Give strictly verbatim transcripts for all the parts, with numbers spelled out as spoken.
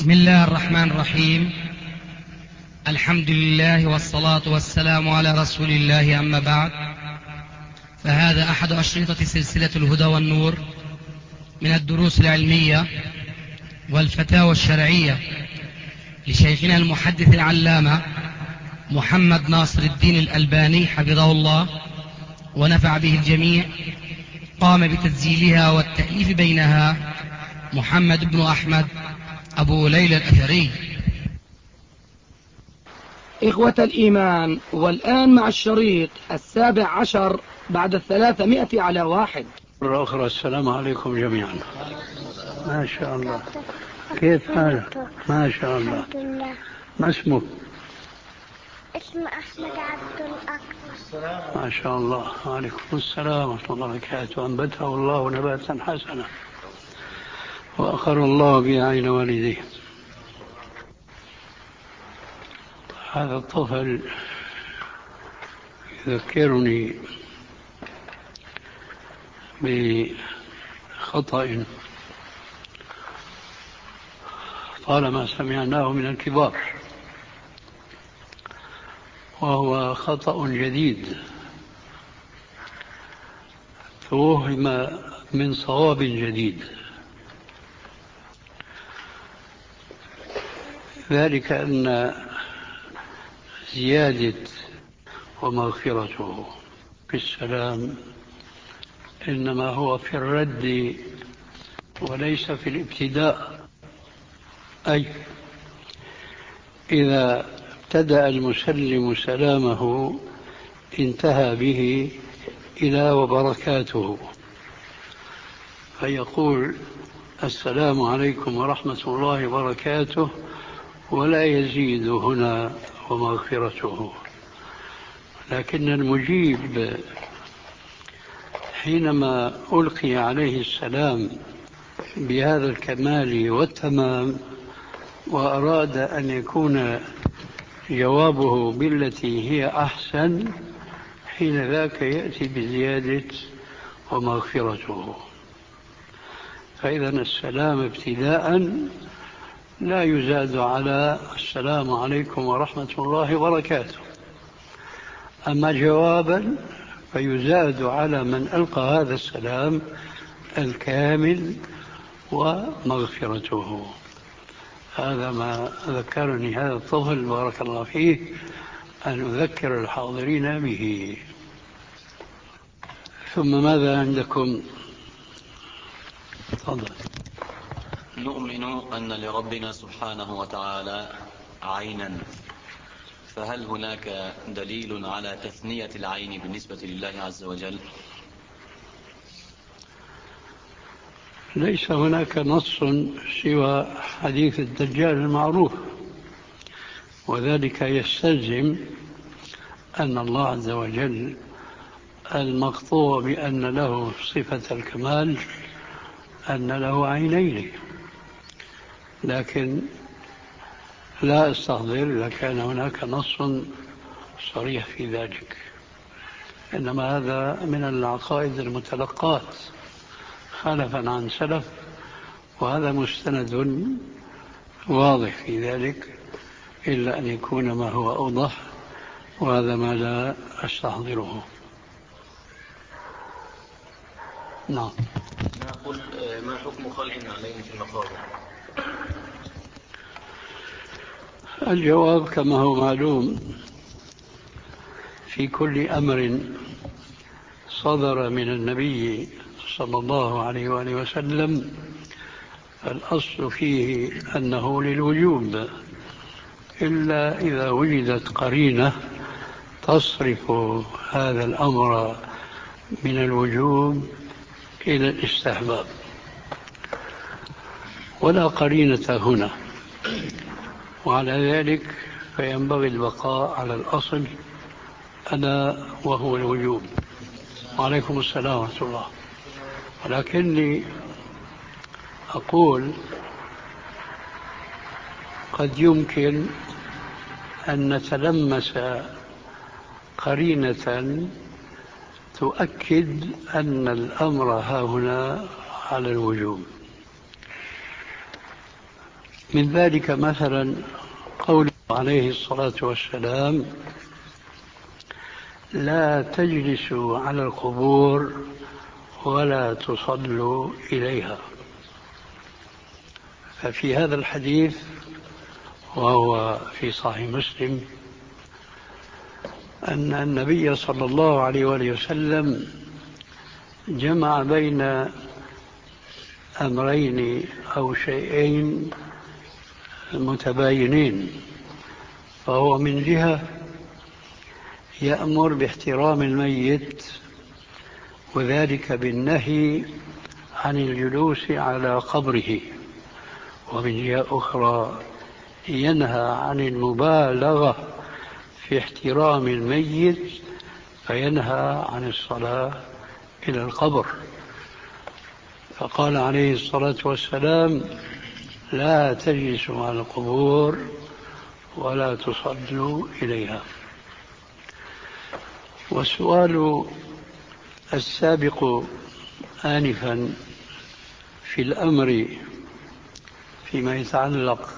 بسم الله الرحمن الرحيم. الحمد لله والصلاة والسلام على رسول الله، أما بعد، فهذا أحد أشرطة سلسلة الهدى والنور من الدروس العلمية والفتاوى الشرعية لشيخنا المحدث العلامة محمد ناصر الدين الألباني حفظه الله ونفع به الجميع. قام بتسجيلها والتأليف بينها محمد بن أحمد أبو ليلى الأثري. إخوة الإيمان، والآن مع الشريط السابع عشر بعد الثلاثمائة على واحد. مرة أخرى السلام عليكم جميعا. ما شاء الله، كيف حالك؟ ما شاء الله. الحمد لله. ما اسمك؟ اسمي أحمد عبد الأكبر. ما شاء الله. وعليكم السلام ورحمة الله وبركاته. أنبته الله نباتا حسنا وأقر الله به عين والديه. هذا الطفل يذكرني بخطأ طالما سمعناه من الكبار، وهو خطأ جديد توهم من صواب جديد، ذلك أن زيادة ومغفرته في السلام إنما هو في الرد وليس في الابتداء. أي إذا ابتدأ المسلم سلامه انتهى به إلى وبركاته، فيقول السلام عليكم ورحمة الله وبركاته ولا يزيد هنا ومغفرته. لكن المجيب حينما ألقي عليه السلام بهذا الكمال والتمام وأراد أن يكون جوابه بالتي هي أحسن، حين ذاك يأتي بزيادة ومغفرته. فإذا السلام ابتداء لا يزاد على السلام عليكم ورحمة الله وبركاته، أما جوابا فيزاد على من ألقى هذا السلام الكامل ومغفرته. هذا ما ذكرني هذا الطفل بارك الله فيه أن أذكر الحاضرين به. ثم ماذا عندكم؟ تفضل. نؤمن أن لربنا سبحانه وتعالى عينا، فهل هناك دليل على تثنية العين بالنسبة لله عز وجل؟ ليس هناك نص سوى حديث الدجال المعروف، وذلك يستلزم أن الله عز وجل المقطوع بأن له صفة الكمال أن له عينين، لكن لا أستحضر إذا كان هناك نص صريح في ذلك، إنما هذا من العقائد المتلقات خلفا عن سلف، وهذا مستند واضح في ذلك، إلا أن يكون ما هو أوضح، وهذا ما لا أستحضره. نعم. نقول ما حكم خلع النعلين في المقابر؟ الجواب كما هو معلوم، في كل أمر صدر من النبي صلى الله عليه وآله وسلم الأصل فيه أنه للوجوب، إلا إذا وجدت قرينة تصرف هذا الأمر من الوجوب إلى الاستحباب، ولا قرينة هنا، وعلى ذلك فينبغي البقاء على الأصل ألا وهو الوجوب. وعليكم السلام ورحمة الله. ولكني أقول قد يمكن أن نتلمس قرينة تؤكد أن الأمر ها هنا على الوجوب. من ذلك مثلا قوله عليه الصلاة والسلام: لا تجلسوا على القبور ولا تصلوا إليها. ففي هذا الحديث، وهو في صحيح مسلم، أن النبي صلى الله عليه وآله وسلم جمع بين أمرين أو شيئين متباينين. فهو من جهة يأمر باحترام الميت، وذلك بالنهي عن الجلوس على قبره، ومن جهة أخرى ينهى عن المبالغة في احترام الميت، فينهى عن الصلاة إلى القبر. فقال عليه الصلاة والسلام: لا تجلسوا على القبور ولا تصلوا إليها. والسؤال السابق آنفا في الأمر فيما يتعلق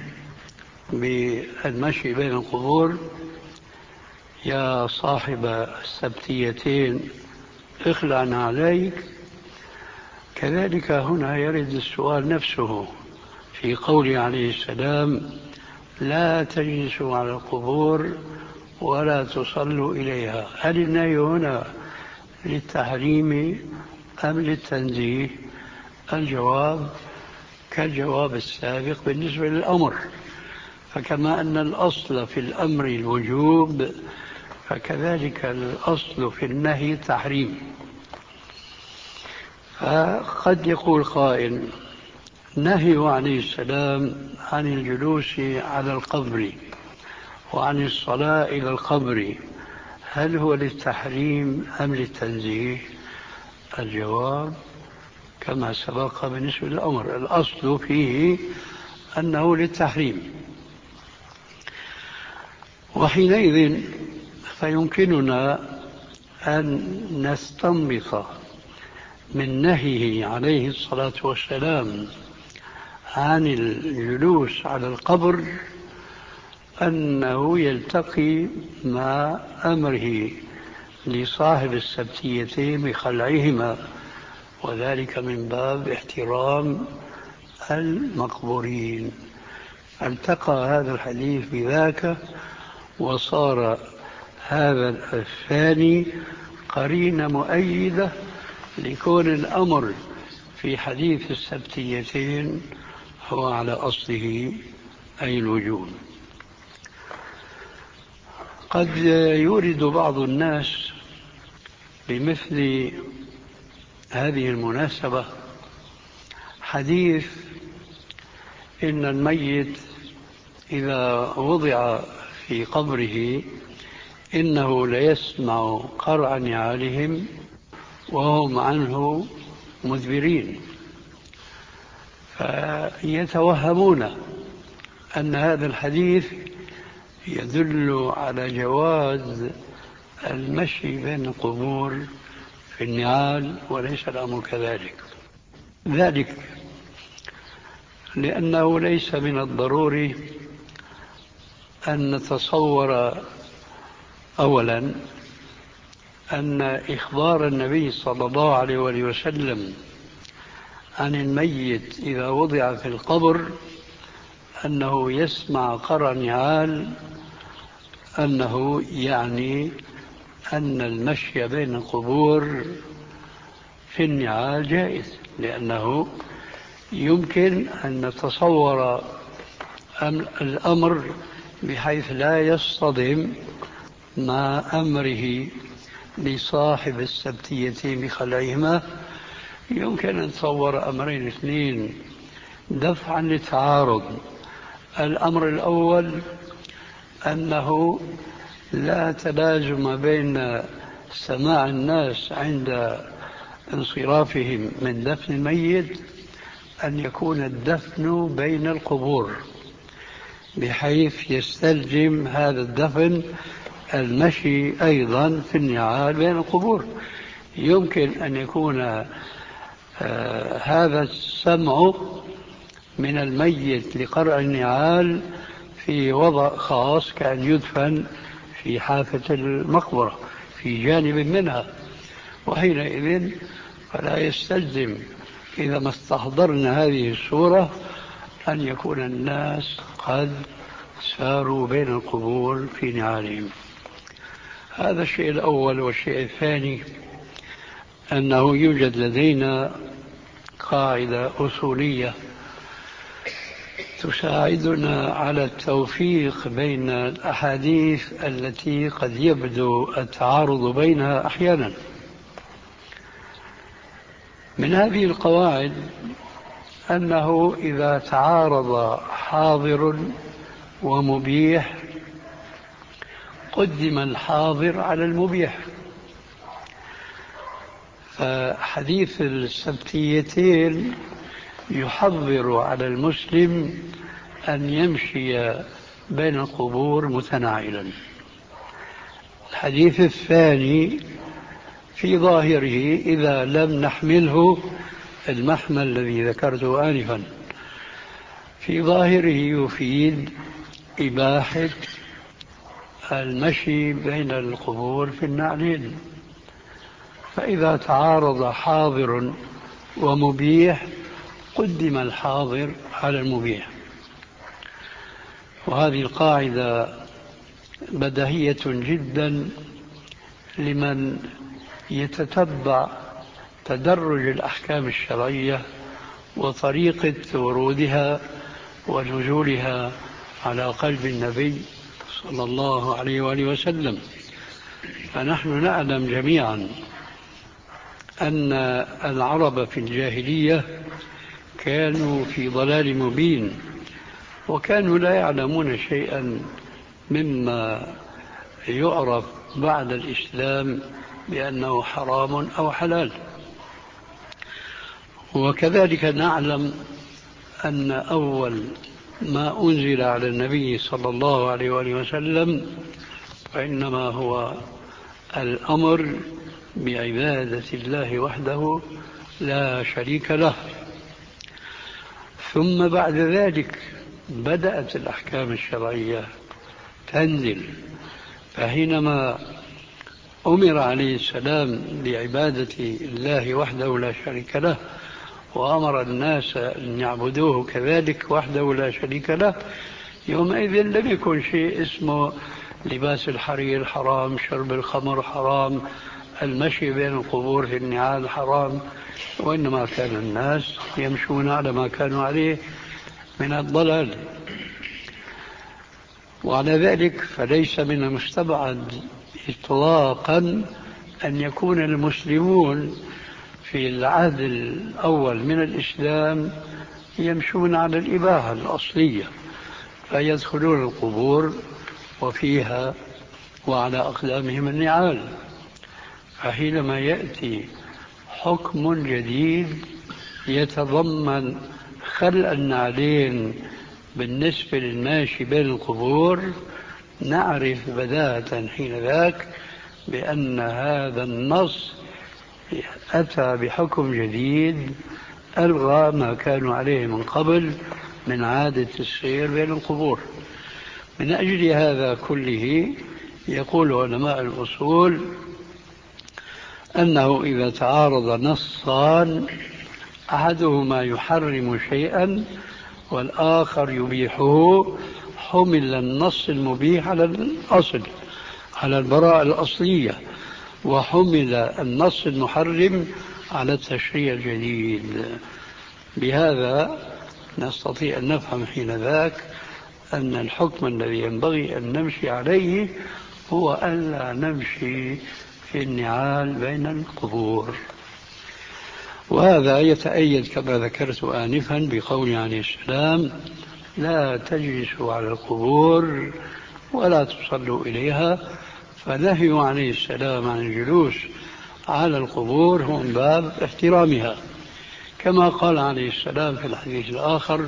بالمشي بين القبور: يا صاحب السبتيتين اخلعنا عليك. كذلك هنا يرد السؤال نفسه في قوله عليه السلام: لا تجلسوا على القبور ولا تصلوا إليها. هل النهي هنا للتحريم أم للتنزيه؟ الجواب كالجواب السابق بالنسبة للأمر، فكما أن الأصل في الأمر الوجوب، فكذلك الأصل في النهي التحريم. فقد يقول قائل: نهي عليه السلام عن الجلوس على القبر وعن الصلاة إلى القبر، هل هو للتحريم أم للتنزيه؟ الجواب كما سبق بالنسبة للأمر، الأصل فيه أنه للتحريم. وحينئذ فيمكننا أن نستنبط من نهيه عليه الصلاة والسلام عن الجلوس على القبر أنه يلتقي مع أمره لصاحب السبتيتين بخلعهما، وذلك من باب احترام المقبورين. التقى هذا الحديث بذاك، وصار هذا الثاني قرينة مؤيدة لكون الأمر في حديث السبتيتين هو على أصله أي الوجوب. قد يورد بعض الناس بمثل هذه المناسبة حديث إن الميت إذا وضع في قبره إنه ليسمع قرع نعالهم وهم عنه مدبرين، فيتوهمون أن هذا الحديث يدل على جواز المشي بين القبور في النعال، وليس الأمر كذلك. ذلك لأنه ليس من الضروري أن نتصور أولا أن إخبار النبي صلى الله عليه وسلم عن الميت إذا وضع في القبر أنه يسمع قرع نعال أنه يعني أن المشي بين القبور في النعال جائز، لأنه يمكن أن نتصور الأمر بحيث لا يصطدم مع أمره لصاحب السبتيتين بخلعهما. يمكن أن نتصور أمرين اثنين دفعا للتعارض. الأمر الأول أنه لا تلازم بين سماع الناس عند انصرافهم من دفن الميت أن يكون الدفن بين القبور، بحيث يستلزم هذا الدفن المشي أيضا في النعال بين القبور. يمكن أن يكون آه هذا السمع من الميت لقرع النعال في وضع خاص كأن يدفن في حافة المقبرة في جانب منها، وحينئذ فلا يستلزم إذا ما استحضرنا هذه الصورة أن يكون الناس قد ساروا بين القبور في نعالهم. هذا الشيء الأول. والشيء الثاني أنه يوجد لدينا قاعدة أصولية تساعدنا على التوفيق بين الأحاديث التي قد يبدو التعارض بينها أحيانا. من هذه القواعد أنه إذا تعارض حاضر ومبيح قدم الحاضر على المبيح. فحديث السبتيتين يحضر على المسلم أن يمشي بين القبور متناعلا. الحديث الثاني في ظاهره إذا لم نحمله المحمل الذي ذكرته آنفا، في ظاهره يفيد إباحة المشي بين القبور في النعلين. فإذا تعارض حاضر ومبيح قدم الحاضر على المبيح. وهذه القاعدة بديهية جدا لمن يتتبع تدرج الأحكام الشرعية وطريقة ورودها ونزولها على قلب النبي صلى الله عليه وآله وسلم. فنحن نعلم جميعا أن العرب في الجاهلية كانوا في ضلال مبين، وكانوا لا يعلمون شيئا مما يعرف بعد الإسلام بأنه حرام أو حلال. وكذلك نعلم أن أول ما أنزل على النبي صلى الله عليه وآله وسلم فإنما هو الأمر بعبادة الله وحده لا شريك له. ثم بعد ذلك بدأت الأحكام الشرعية تنزل. فحينما أمر عليه السلام بعبادة الله وحده لا شريك له وأمر الناس أن يعبدوه كذلك وحده لا شريك له، يومئذ لم يكن شيء اسمه لباس الحرير حرام، شرب الخمر حرام، المشي بين القبور في النعال حرام، وإنما كان الناس يمشون على ما كانوا عليه من الضلال. وعلى ذلك فليس من المستبعد إطلاقا أن يكون المسلمون في العهد الأول من الإسلام يمشون على الإباحة الأصلية، فيدخلون القبور وفيها وعلى أقدامهم النعال. فحينما يأتي حكم جديد يتضمن خلع النعلين بالنسبة للماشي بين القبور نعرف بداهة حين ذاك بأن هذا النص أتى بحكم جديد ألغى ما كانوا عليه من قبل من عادة السير بين القبور. من أجل هذا كله يقول علماء الأصول أنه إذا تعارض نصان أحدهما يحرم شيئا والآخر يبيحه حمل النص المبيح على الأصل على البراءة الأصلية، وحمل النص المحرم على التشريع الجديد. بهذا نستطيع أن نفهم حين ذاك أن الحكم الذي ينبغي أن نمشي عليه هو ألا نمشي في النعال بين القبور. وهذا يتأيد كما ذكرت آنفا بقول عليه السلام لا تجلسوا على القبور ولا تصلوا إليها، فنهي عليه السلام عن الجلوس على القبور هو من باب احترامها، كما قال عليه السلام في الحديث الآخر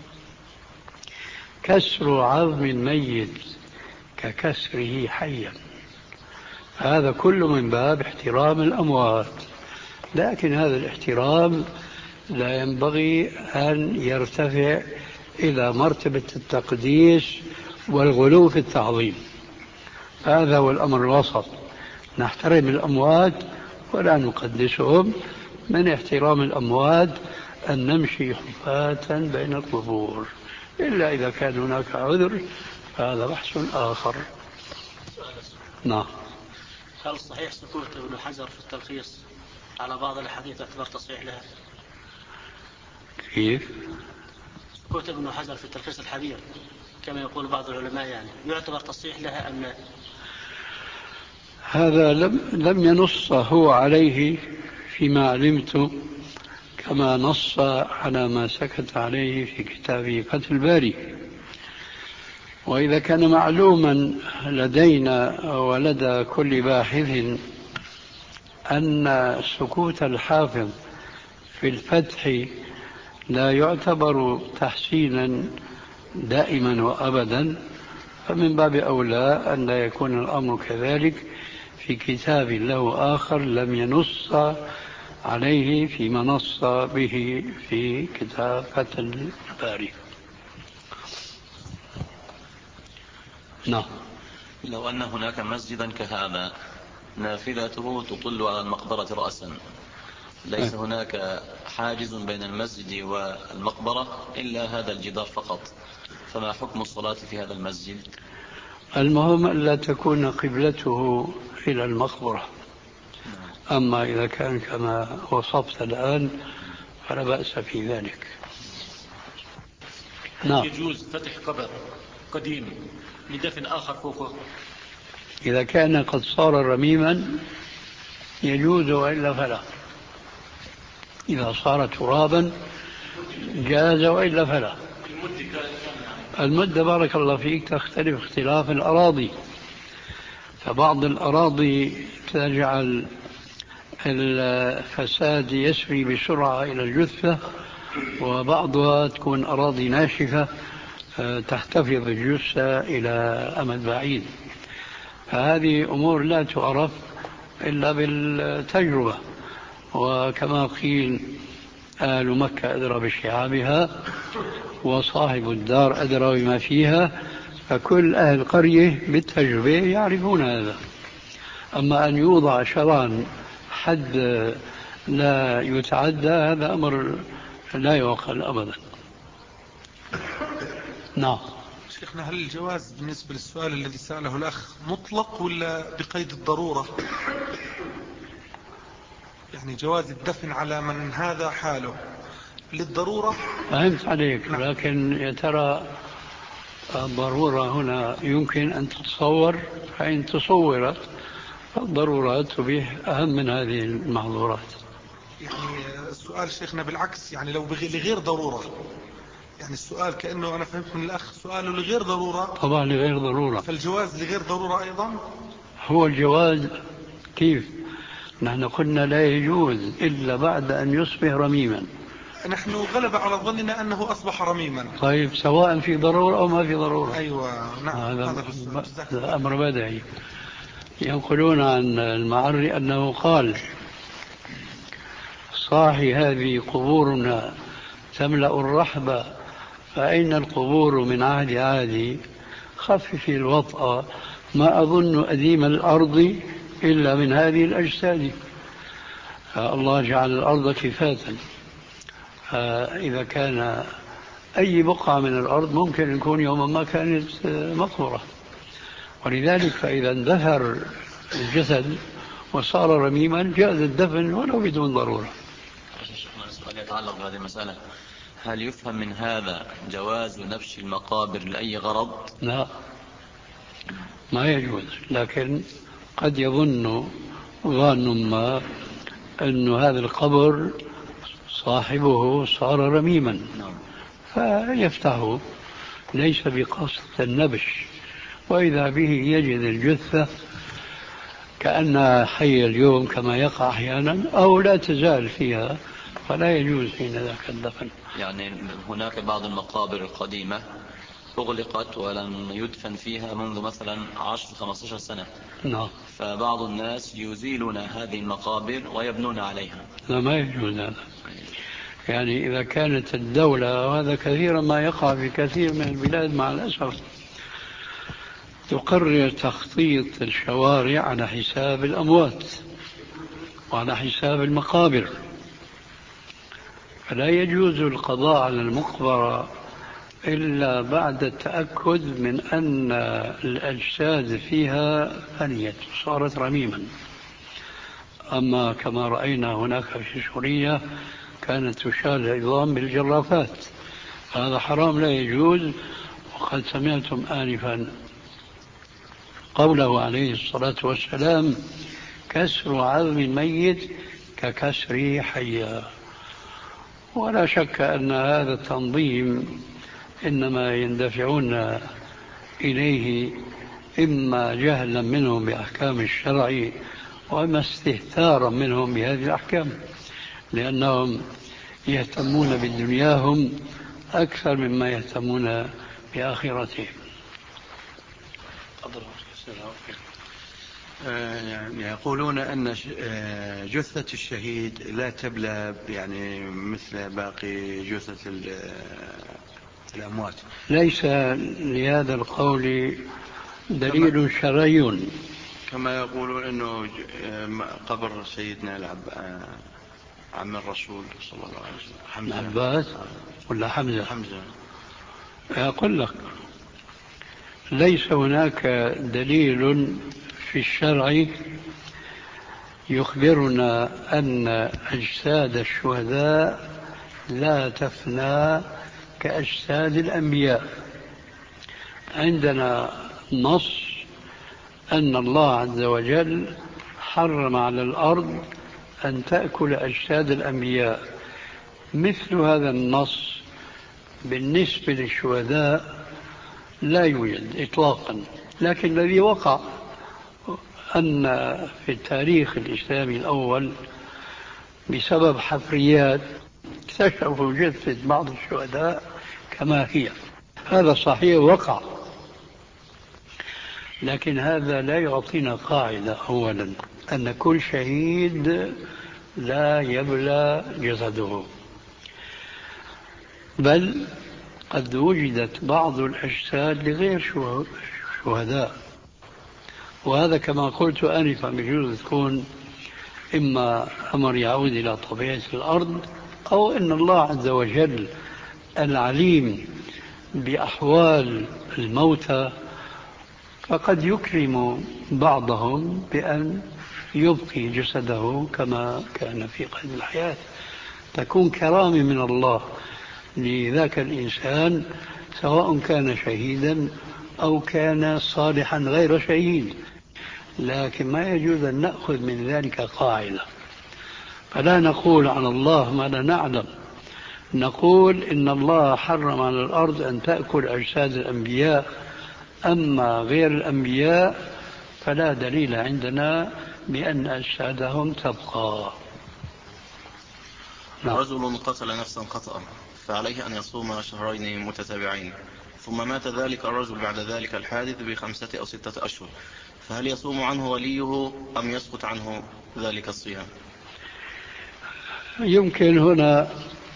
كسر عظم الميت ككسره حيا. هذا كله من باب احترام الأموات، لكن هذا الاحترام لا ينبغي أن يرتفع إلى مرتبة التقديس والغلو في التعظيم. هذا هو الأمر الوسط، نحترم الأموات ولا نقدسهم. من احترام الأموات أن نمشي حفاة بين القبور، إلا إذا كان هناك عذر فهذا بحث آخر. نعم. هل صحيح سكوت ابن حجر في التلخيص على بعض الحديث اعتبار تصحيح لها؟ كيف؟ سكوت ابن حجر في التلخيص الحبير كما يقول بعض العلماء يعني يعتبر تصحيح لها أم لا؟ هذا لم لم ينص هو عليه فيما علمت، كما نص على ما سكت عليه في كتابه فتح الباري. وإذا كان معلوما لدينا ولدى كل باحث أن سكوت الحافظ في الفتح لا يعتبر تحسينا دائما وأبدا، فمن باب أولى أن لا يكون الأمر كذلك في كتاب له آخر لم ينص عليه فيما نص به في كتاب فتح الباري. نعم. لو أن هناك مسجدا كهذا نافذته تطل على المقبرة رأسا، ليس هناك حاجز بين المسجد والمقبرة إلا هذا الجدار فقط، فما حكم الصلاة في هذا المسجد؟ المهم ألا تكون قبلته إلى المقبرة. أما إذا كان كما وصفت الآن فلا بأس في ذلك. نعم. يجوز فتح قبر قديم لدفن آخر فوقه؟ إذا كان قد صار رميما يجوز، وإلا فلا. إذا صار ترابا جاز، وإلا فلا. المدة بارك الله فيك تختلف اختلاف الأراضي، فبعض الأراضي تجعل الفساد يسري بسرعة إلى الجثة، وبعضها تكون أراضي ناشفة تحتفظ الجثة إلى أمد بعيد. فهذه أمور لا تعرف إلا بالتجربة، وكما قيل أهل مكة أدرى بشعابها وصاحب الدار أدرى بما فيها، فكل أهل قرية بالتجربة يعرفون هذا. أما أن يوضع شرعا حد لا يتعدى هذا أمر لا يعقل أبدا. نعم. شيخنا، هل الجواز بالنسبة للسؤال الذي سأله الأخ مطلق ولا بقيد الضرورة؟ يعني جواز الدفن على من هذا حاله للضرورة؟ فهمت عليك. نعم. لكن يا ترى الضرورة هنا يمكن أن تتصور، فإن تصورت فالضرورات تبيح أهم من هذه المحظورات. يعني السؤال شيخنا بالعكس، يعني لو لغير ضرورة، يعني السؤال كأنه أنا فهمت من الأخ سؤاله لغير ضرورة. طبعا لغير ضرورة. فالجواز لغير ضرورة أيضا؟ هو الجواز كيف؟ نحن قلنا لا يجوز إلا بعد أن يصبح رميما. نحن غلب على ظننا أنه أصبح رميما. طيب سواء في ضرورة أو ما في ضرورة. أيوة نعم. هذا, هذا أمر بديهي. ينقلون عن المعري أنه قال: صاحي هذه قبورنا تملأ الرحبة، فأين القبور من عهد عادي؟ خفف الوطأ، ما أظن أديم الأرض إلا من هذه الأجساد. الله جعل الأرض كفاتا، إذا كان أي بقعة من الأرض ممكن يكون يوما ما كانت مقبرة، ولذلك فإذا اندثر الجسد وصار رميما جاز الدفن ولو بدون ضرورة. سؤال يتعلق بهذه المسألة: هل يفهم من هذا جواز نبش المقابر لأي غرض؟ لا، ما يجوز، لكن قد يظن ظان ما أن هذا القبر صاحبه صار رميما فيفتحه، ليس بقصد النبش، وإذا به يجد الجثة كأنها حية اليوم كما يقع أحيانا أو لا تزال فيها، فلا يجوز حين ذاك الدفن. يعني هناك بعض المقابر القديمة أغلقت ولم يدفن فيها منذ مثلا عشر خمسة عشر سنة. نعم. فبعض الناس يزيلون هذه المقابر ويبنون عليها. لا، ما يجوز هذا. يعني إذا كانت الدولة، وهذا كثيرا ما يقع في كثير من البلاد مع الأسف، تقرر تخطيط الشوارع على حساب الأموات وعلى حساب المقابر، فلا يجوز القضاء على المقبرة إلا بعد التأكد من أن الأجساد فيها فنيت صارت رميما. أما كما رأينا هناك في سوريا كانت تشال العظام بالجرافات، هذا حرام لا يجوز. وقد سمعتم آنفا قوله عليه الصلاة والسلام: كسر عظم الميت ككسر حيا. ولا شك أن هذا التنظيم إنما يندفعون إليه إما جهلا منهم بأحكام الشرع وإما استهتارا منهم بهذه الأحكام، لأنهم يهتمون بدنياهم أكثر مما يهتمون بآخرتهم. يقولون أن جثة الشهيد لا تبلى يعني مثل باقي جثة الأموات. ليس لهذا القول دليل شرعي، كما يقولون أنه قبر سيدنا العب عم الرسول صلى الله عليه وسلم حمزة عباس ولا حمزة حمزة أقول لك ليس هناك دليل في الشرع يخبرنا أن أجساد الشهداء لا تفنى كأجساد الأنبياء. عندنا نص أن الله عز وجل حرم على الأرض أن تأكل أجساد الأنبياء. مثل هذا النص بالنسبة للشهداء لا يوجد إطلاقا، لكن الذي وقع أن في التاريخ الإسلامي الأول بسبب حفريات اكتشفوا جثة بعض الشهداء كما هي. هذا صحيح وقع، لكن هذا لا يعطينا قاعدة أولا أن كل شهيد لا يبلى جسده، بل قد وجدت بعض الأجساد لغير شهداء، وهذا كما قلت آنفا بجوز تكون إما أمر يعود إلى طبيعة الأرض، أو أن الله عز وجل العليم بأحوال الموتى فقد يكرم بعضهم بأن يبقي جسده كما كان في قيد الحياة، تكون كرامة من الله لذاك الإنسان سواء كان شهيدا أو كان صالحا غير شهيد. لكن ما يجوز أن نأخذ من ذلك قاعدة، فلا نقول على الله ما لا نعلم. نقول إن الله حرم على الأرض أن تأكل أجساد الأنبياء، أما غير الأنبياء فلا دليل عندنا بأن أجسادهم تبقى. نعم. رجل قتل نفسا خطأ فعليه أن يصوم شهرين متتابعين، ثم مات ذلك الرجل بعد ذلك الحادث بخمسة أو ستة أشهر، فهل يصوم عنه وليه أم يسقط عنه ذلك الصيام؟ يمكن هنا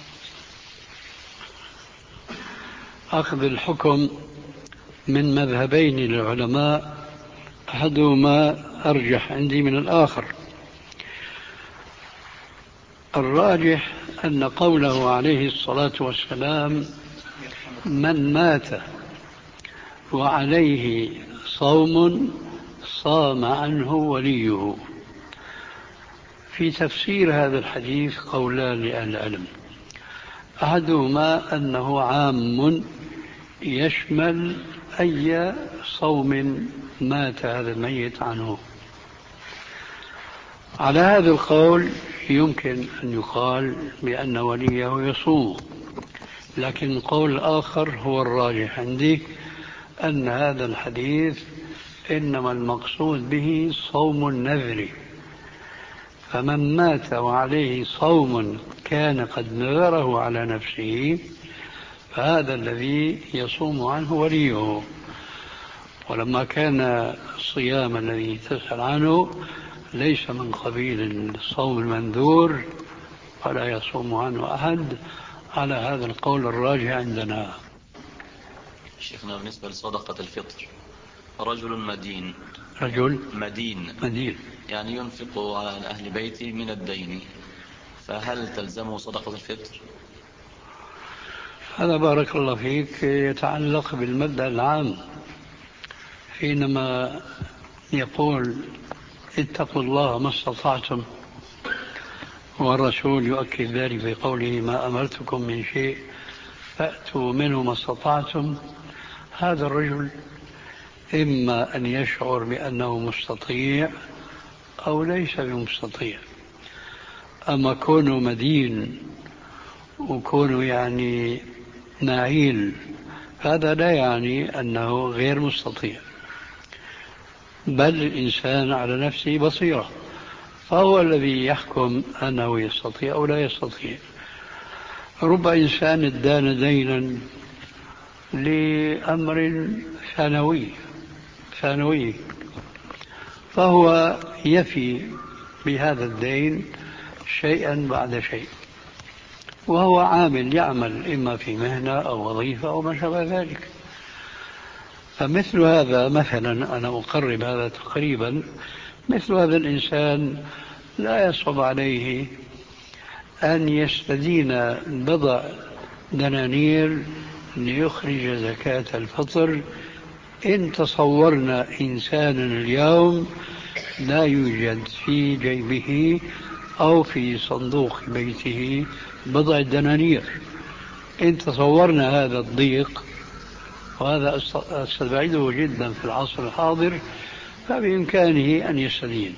أخذ الحكم من مذهبين للعلماء، أحدهما أرجح عندي من الآخر. الراجح أن قوله عليه الصلاة والسلام: من مات وعليه صوم صام عنه وليه. في تفسير هذا الحديث قولان لأهل العلم، أحدهما أنه عام يشمل أي صوم مات هذا الميت عنه. على هذا القول يمكن أن يقال بأن وليه يصوم، لكن القول الآخر هو الراجح عندي، أن هذا الحديث إنما المقصود به صوم النذر، فمن مات وعليه صوم كان قد نذره على نفسه فهذا الذي يصوم عنه وليه. ولما كان الصيام الذي تسأل عنه ليس من قبيل الصوم المنذور ولا يصوم عنه أحد على هذا القول الراجح عندنا. شيخنا بالنسبة لصدقة الفطر، رجل مدين رجل مدين مدين يعني ينفق على أهل بيته من الدين، فهل تلزمه صدقة الفطر؟ هذا بارك الله فيك يتعلق بالمبدأ العام، حينما يقول اتقوا الله ما استطعتم، والرسول يؤكد ذلك بقوله ما أمرتكم من شيء فأتوا منه ما استطعتم. هذا الرجل إما أن يشعر بأنه مستطيع أو ليس بمستطيع. أما كونه مدين وكونه يعني نعيل هذا لا يعني أنه غير مستطيع، بل الإنسان على نفسه بصيرة، فهو الذي يحكم أنه يستطيع أو لا يستطيع. رب إنسان ادان دينا لأمر ثانوي ثانوي فهو يفي بهذا الدين شيئا بعد شيء، وهو عامل يعمل إما في مهنة أو وظيفة أو ما شابه ذلك. فمثل هذا مثلا، أنا أقرب هذا تقريبا، مثل هذا الإنسان لا يصعب عليه أن يستدين بضع دنانير ليخرج زكاة الفطر إن تصورنا إنسانا اليوم لا يوجد في جيبه أو في صندوق بيته بضع دنانير. إن تصورنا هذا الضيق، وهذا أستبعده جدا في العصر الحاضر، فبإمكانه أن يستدين،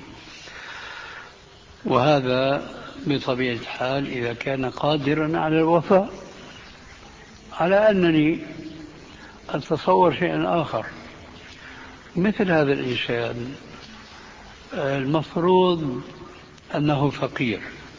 وهذا بطبيعة الحال إذا كان قادرا على الوفاء. على أنني أتصور شيئا آخر، مثل هذا الإنسان المفروض أنه فقير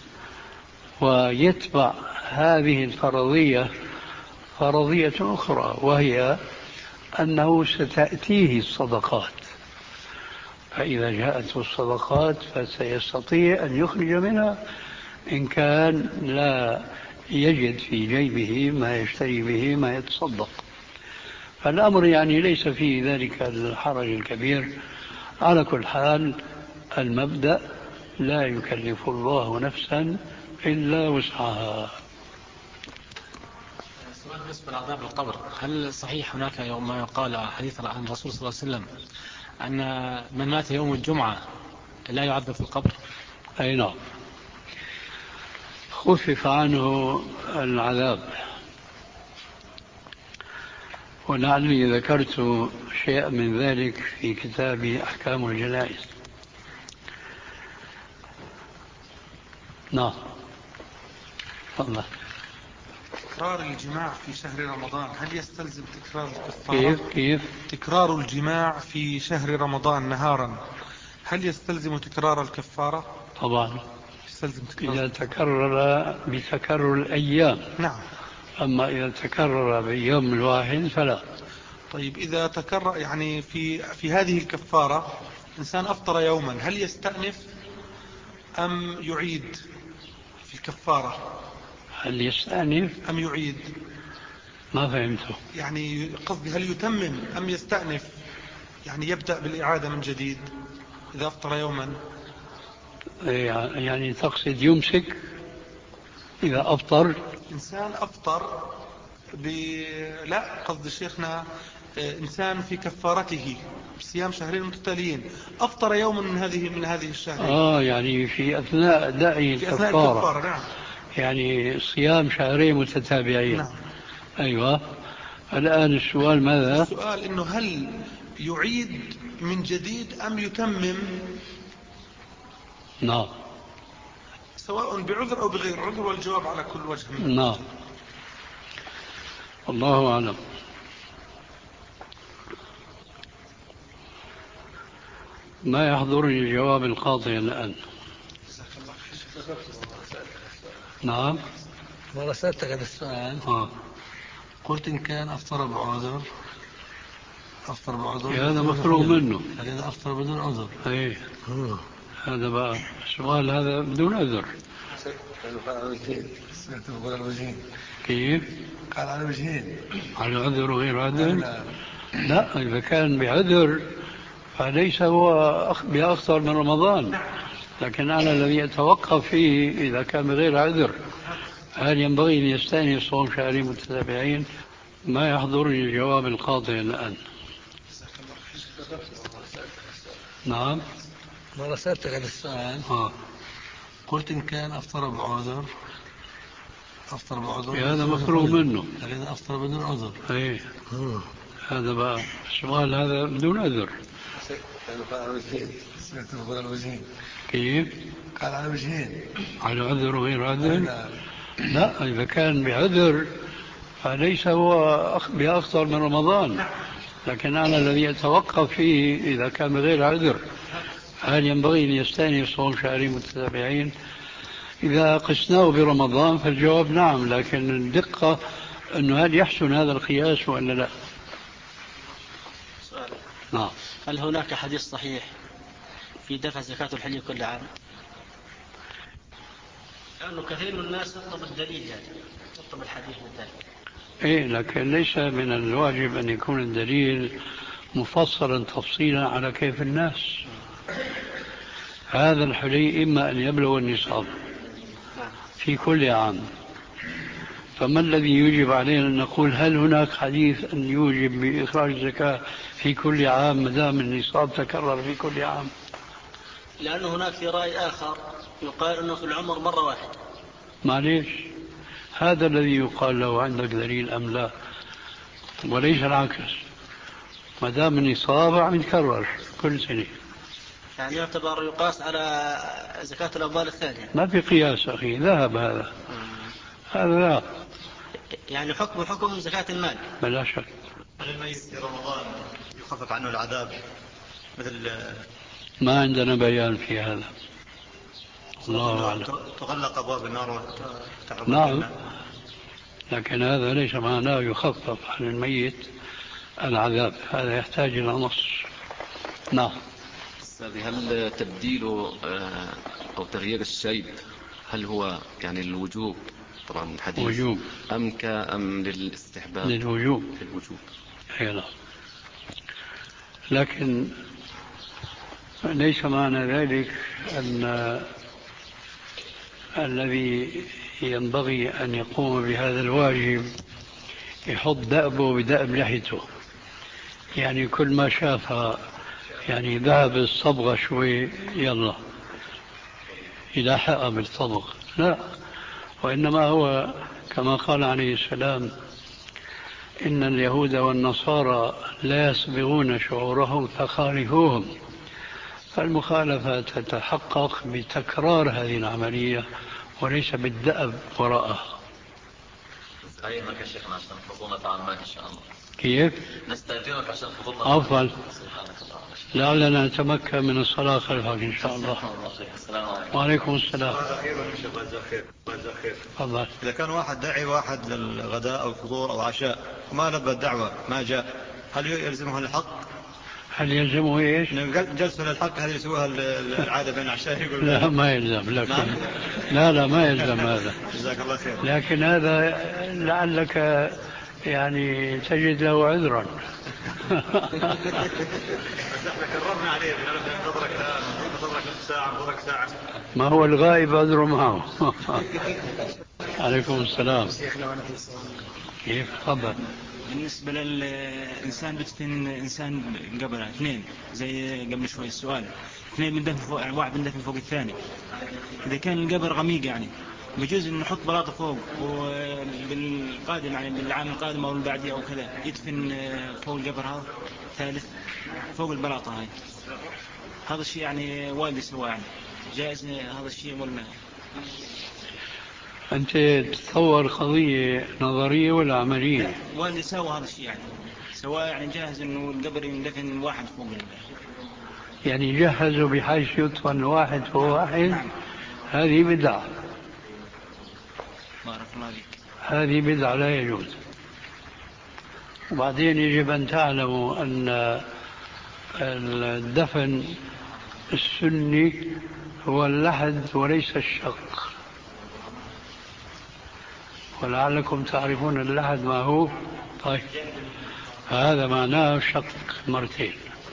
ويتبع هذه الفرضية فرضية أخرى، وهي أنه ستأتيه الصدقات، فإذا جاءته الصدقات فسيستطيع أن يخرج منها إن كان لا يجد في جيبه ما يشتري به ما يتصدق. فالأمر يعني ليس فيه ذلك الحرج الكبير. على كل حال المبدأ لا يكلف الله نفسا إلا وسعها. سؤال بالنسبة لعذاب القبر، هل صحيح هناك يوم ما يقال حديث عن الرسول صلى الله عليه وسلم أن من مات يوم الجمعة لا يعذب في القبر؟ أي نعم، خفف عنه العذاب. ولعلي ذكرت شيئا من ذلك في كتاب أحكام الجنائز. نعم والله. تكرار الجماع في شهر رمضان هل يستلزم تكرار الكفارة؟ كيف كيف تكرار الجماع في شهر رمضان نهارا هل يستلزم تكرار الكفارة؟ طبعا يستلزم تكرار. إذا تكرر بتكرر الأيام. نعم. أما إذا تكرر بيوم الواحد فلا. طيب إذا تكرر يعني في في هذه الكفارة إنسان أفطر يوما، هل يستأنف أم يعيد في الكفارة؟ هل يستأنف أم يعيد؟ ما فهمته. يعني قصدي هل يتمم أم يستأنف، يعني يبدأ بالإعادة من جديد إذا أفطر يوما؟ يعني تقصد يمسك إذا أفطر؟ إنسان أفطر ب... لا قصد شيخنا إنسان في كفارته بصيام شهرين متتاليين أفطر يوما من هذه من هذه الشهرين. آه يعني في أثناء داعي الكفارة. في أثناء الكفارة. نعم. يعني صيام شهرين متتابعين. نعم. أيوة. الآن السؤال ماذا؟ السؤال إنه هل يعيد من جديد أم يتمم؟ نعم. سواء بعذر أو بغير عذر، والجواب على كل وجه. نعم. الله أعلم. ما يحضرني الجواب القاطع الآن. نعم. مرة سألتك هذا السؤال. آه. قلت إن كان أفطر بعذر أفطر بعذر هذا مفروغ منه. هذا أفطر بدون عذر. أيه. هذا بقى السؤال هذا بدون عذر. كيف؟ قال على وجهين، على عذر وغير عذر؟ لا. لا، إذا كان بعذر فليس هو بأفضل من رمضان، لكن أنا الذي أتوقف فيه إذا كان بغير عذر هل ينبغي أن يستأنف صوم شهرين متتابعين؟ ما يحضرني الجواب القاطع الآن. نعم. مرة سألتك عن السؤال آه. قلت إن كان أفطر بعذر أفطر بعذر هذا مفروغ منه، لكن أفطر بدون عذر. أيه. هذا بقى السؤال هذا بدون عذر. على الوجهين. كيف؟ قال على وجهين، على عذر وغير عذر؟ لا. لا، إذا كان بعذر فليس هو بأفضل من رمضان، لكن أنا الذي أتوقف فيه إذا كان بغير عذر هل ينبغي أن يستأنف صوم شهرين متتابعين؟ إذا قسناه برمضان فالجواب نعم، لكن الدقة أنه هل يحسن هذا القياس ولا لا؟ سؤال. نعم. هل هناك حديث صحيح في دفع زكاة الحلي كل عام؟ لأنه كثير من الناس يطلب الدليل، يعني يطلب الحديث من ذلك. إيه، لكن ليس من الواجب أن يكون الدليل مفصلا تفصيلا على كيف الناس. هذا الحلي إما أن يبلغ النصاب في كل عام، فما الذي يوجب علينا أن نقول هل هناك حديث أن يوجب بإخراج الزكاة في كل عام ما دام النصاب تكرر في كل عام؟ لأنه هناك في رأي آخر يقال أنه في العمر مرة واحدة. معليش، هذا الذي يقال له عندك دليل أم لا، وليس العكس. ما دام النصاب عم يتكرر كل سنة، يعني يعتبر يقاس على زكاة الأموال الثانية. ما في قياس أخي، ذهب هذا. هذا لا، يعني حكم حكم زكاة المال بلا شك. هل الميت في رمضان يخفف عنه العذاب مثل؟ ما عندنا بيان في هذا، الله أعلم. تغلق أبواب النار وتعرض. نعم، لكن هذا ليس معناه يخفف عن الميت العذاب، هذا يحتاج إلى نص. نعم. هل تبديل أو تغيير الشيء هل هو يعني الوجوب طبعا الحديث وجوب أم كأم للاستحباب؟ للوجوب. للوجوب. أي نعم، لكن ليس معنى ذلك أن الذي ينبغي أن يقوم بهذا الواجب يحط دأبه بدأب لحيته، يعني كل ما شافها يعني ذهب الصبغة شوي يلا يلاحقها بالصبغ، لا، وإنما هو كما قال عليه السلام إن اليهود والنصارى لا يصبغون شعورهم فخالفوهم، فالمخالفة تتحقق بتكرار هذه العملية وليس بالدأب وراءها. نستأذنك يا شيخنا عشان حضورنا عمان إن شاء الله. كيف؟ نستأذنك عشان حضورنا. أفضل، لعلنا نتمكن من الصلاة خلفك إن شاء الله. وعليكم السلام. تفضل. إذا كان واحد داعي واحد للغداء أو الفطور أو عشاء وما لبى الدعوة ما جاء، هل يلزمه الحق؟ هل يلزمه ايش؟ جلسه للحق هذه يسويها العاده بين العشاء يقول لا ما يلزم، لكن نعم؟ لا لا ما يلزم هذا. جزاك الله خير. لكن هذا لعلك يعني تجد له عذرا. احنا كررنا عليه ننتظرك ننتظرك ساعه ننتظرك ساعه. ما هو الغائب عذره معه. عليكم السلام. كيف؟ تفضل. بالنسبة للإنسان بتدفن إنسان قبله اثنين زي قبل شوي السؤال، اثنين بندفن فوق، واحد بندفن فوق الثاني. إذا كان القبر غميق يعني بجوز إنه نحط بلاطة فوق، وبالقادم يعني بالعام القادم أو البعدي أو كذا يدفن فوق القبر هذا ثالث فوق البلاطة هاي. هذا الشيء يعني والدي سواه، يعني جائز هذا الشيء ولا؟ أنت تتصور قضية نظرية ولا عملية؟ والدي سوى هذا الشيء، يعني سواء يعني جاهز إنه القبر يندفن واحد فوق ال... يعني جهزوا بحيث يدفن واحد فوق واحد. نعم. هذه بدعة. بارك الله فيك. هذه بدعة لا يجوز. وبعدين يجب أن تعلموا أن الدفن السني هو اللحد وليس الشق. ولعلكم تعرفون اللحد ما هو. طيب هذا معناه شق مرتين،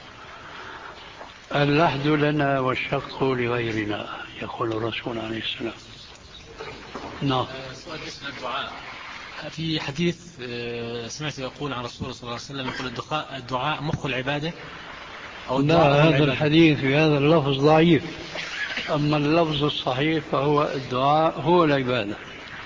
اللحد لنا والشق لغيرنا يقول الرسول عليه السلام. نعم. سؤال باسم الدعاء. في حديث سمعت يقول عن رسول صلى الله عليه وسلم يقول الدعاء, الدعاء مخ العبادة أو الدعاء لا، هذا العبادة. الحديث في هذا اللفظ ضعيف، أما اللفظ الصحيح فهو الدعاء هو العبادة.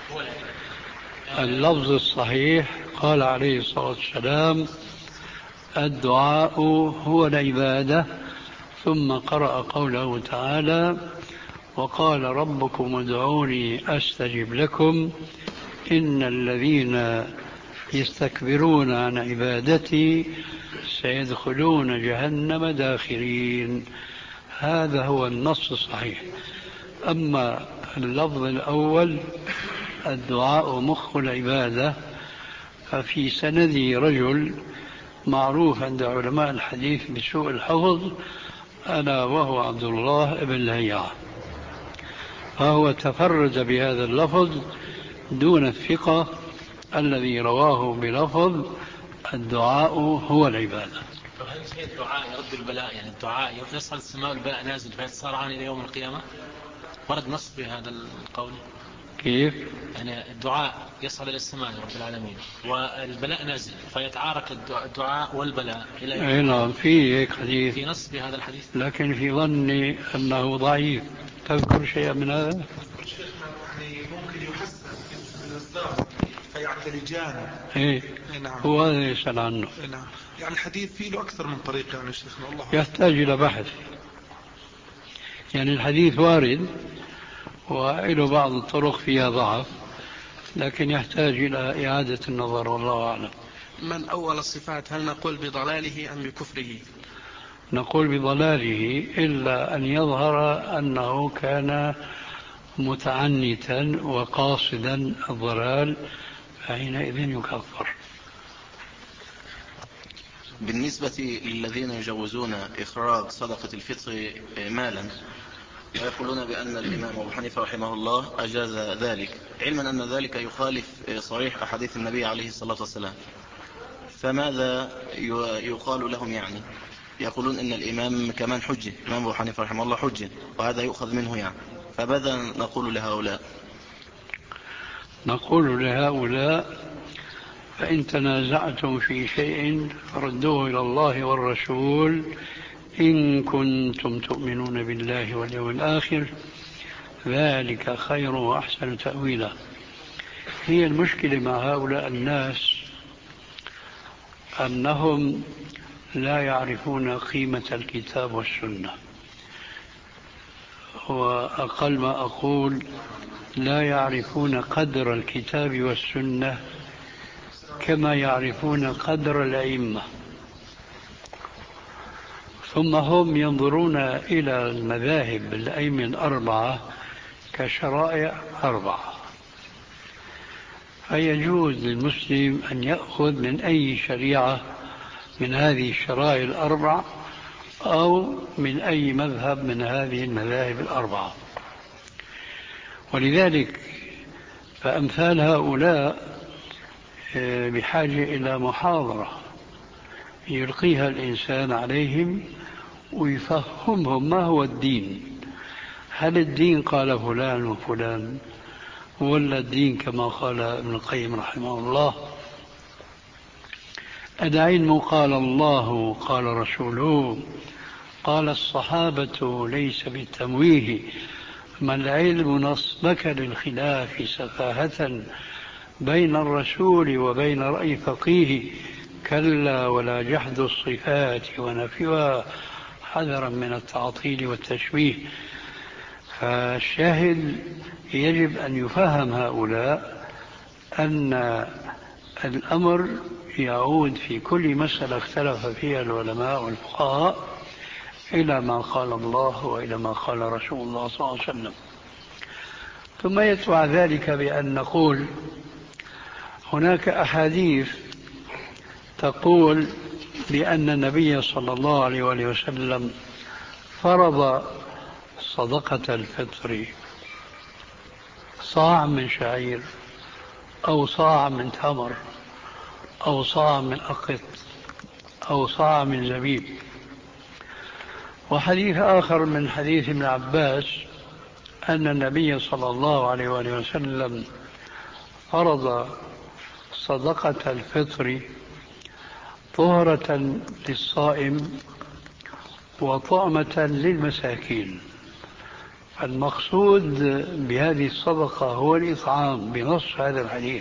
اللفظ الصحيح قال عليه الصلاة والسلام الدعاء هو العبادة، ثم قرأ قوله تعالى وقال ربكم ادعوني أستجب لكم إن الذين يستكبرون عن عبادتي سيدخلون جهنم داخرين. هذا هو النص الصحيح. أما اللفظ الأول الدعاء مخ العبادة ففي سنده رجل معروف عند علماء الحديث بسوء الحفظ ألا وهو عبد الله بن لهيعة، فهو تفرد بهذا اللفظ دون الثقة الذي رواه بلفظ الدعاء هو العبادة. هل شيء الدعاء يرد البلاء؟ يعني الدعاء يصل السماء والبلاء نازل فيتصارعان إلى يوم القيامة؟ ورد نص بهذا القول. كيف؟ يعني الدعاء يصل إلى السماء رب العالمين والبلاء نازل فيتعارك الدعاء والبلاء إلى يوم القيامة. نعم في هيك حديث، في نص بهذا الحديث، لكن في ظني أنه ضعيف. تذكر شيئا من هذا؟ يعني ممكن يحسن من الزار فيعتلجان. إيه نعم. هو هذا يسأل عنه. نعم. يعني الحديث فيه له أكثر من طريقة يعني شيخنا الله يحتاج إلى بحث. يعني الحديث وارد وله بعض الطرق فيها ضعف، لكن يحتاج إلى إعادة النظر والله أعلم. من أول الصفات هل نقول بضلاله أم بكفره؟ نقول بضلاله إلا أن يظهر أنه كان متعنتا وقاصدا الضلال فحينئذ يكفر. بالنسبة للذين يجوزون إخراج صدقة الفطر مالا ويقولون بأن الإمام أبو حنيفة رحمه الله أجاز ذلك، علما أن ذلك يخالف صريح أحاديث النبي عليه الصلاة والسلام، فماذا يقال لهم؟ يعني يقولون إن الإمام كمان حجة، الإمام أبو حنيفة رحمه الله حجة وهذا يؤخذ منه يعني، فماذا نقول لهؤلاء؟ نقول لهؤلاء فإن تنازعتم في شيء فردوه إلى الله والرسول إن كنتم تؤمنون بالله واليوم الآخر ذلك خير وأحسن تأويلا. هي المشكلة مع هؤلاء الناس أنهم لا يعرفون قيمة الكتاب والسنة، وأقل ما أقول لا يعرفون قدر الكتاب والسنة كما يعرفون قدر الأئمة. ثم هم ينظرون إلى المذاهب الأئمة الأربعة كشرائع أربعة، فيجوز للمسلم أن يأخذ من أي شريعة من هذه الشرائع الأربع أو من أي مذهب من هذه المذاهب الأربعة. ولذلك فأمثال هؤلاء بحاجة إلى محاضرة يلقيها الإنسان عليهم ويفهمهم ما هو الدين. هل الدين قال فلان وفلان ولا الدين كما قال ابن القيم رحمه الله العلم قال الله قال رسوله قال الصحابة ليس بالتمويه ما العلم نصبك للخلاف سفاهة بين الرسول وبين رأي فقيه كلا ولا جحد الصفات ونفيها حذرا من التعطيل والتشبيه. فالشاهد يجب أن يفهم هؤلاء أن الأمر يعود في كل مسألة اختلف فيها العلماء والفقهاء إلى ما قال الله وإلى ما قال رسول الله صلى الله عليه وسلم. ثم يتبع ذلك بأن نقول هناك أحاديث تقول بأن النبي صلى الله عليه وسلم فرض صدقة الفطر صاع من شعير أو صاع من تمر أو صاع من أقط أو صاع من زبيب. وحديث آخر من حديث ابن عباس أن النبي صلى الله عليه وآله وسلم فرض صدقة الفطر طهرة للصائم وطعمة للمساكين. المقصود بهذه الصدقة هو الإطعام بنص هذا الحديث.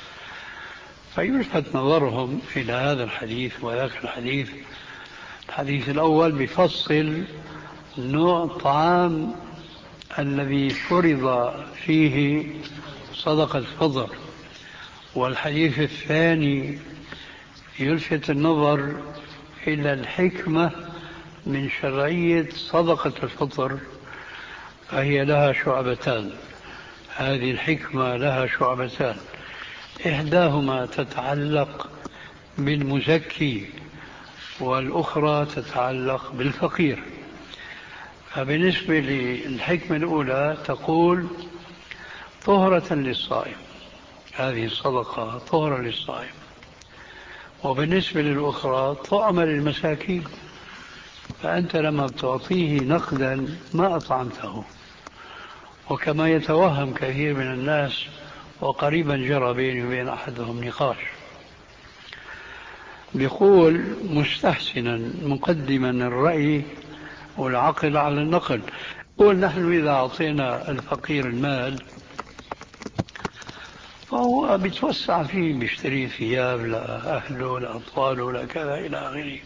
فيلفت نظرهم إلى هذا الحديث وذاك الحديث. الحديث الأول بفصل نوع الطعام الذي فرض فيه صدقة الفطر، والحديث الثاني يلفت النظر إلى الحكمة من شرعية صدقة الفطر، فهي لها شعبتان. هذه الحكمة لها شعبتان، إحداهما تتعلق بالمزكي والأخرى تتعلق بالفقير. فبالنسبة للحكمة الأولى تقول طهرة للصائم، هذه الصدقة طهرة للصائم. وبالنسبة للأخرى طعمة للمساكين، فأنت لما بتعطيه نقدا ما أطعمته. وكما يتوهم كثير من الناس، وقريبا جرى بيني وبين أحدهم نقاش، بيقول مستحسنا مقدما الرأي والعقل على النقل، يقول نحن إذا أعطينا الفقير المال فهو بيتوسع فيه، بيشتري ثياب لأهله لأطفاله لكذا إلى آخره.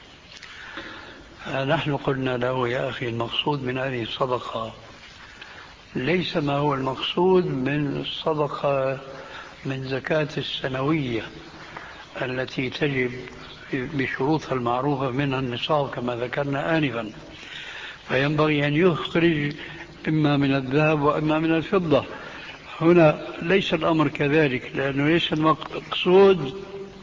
نحن قلنا له يا أخي المقصود من هذه الصدقة ليس ما هو المقصود من الصدقة من زكاة السنوية التي تجب بشروطها المعروفة منها النصاب كما ذكرنا آنفا، فينبغي أن يخرج إما من الذهب وإما من الفضة. هنا ليس الأمر كذلك، لأنه ليس المقصود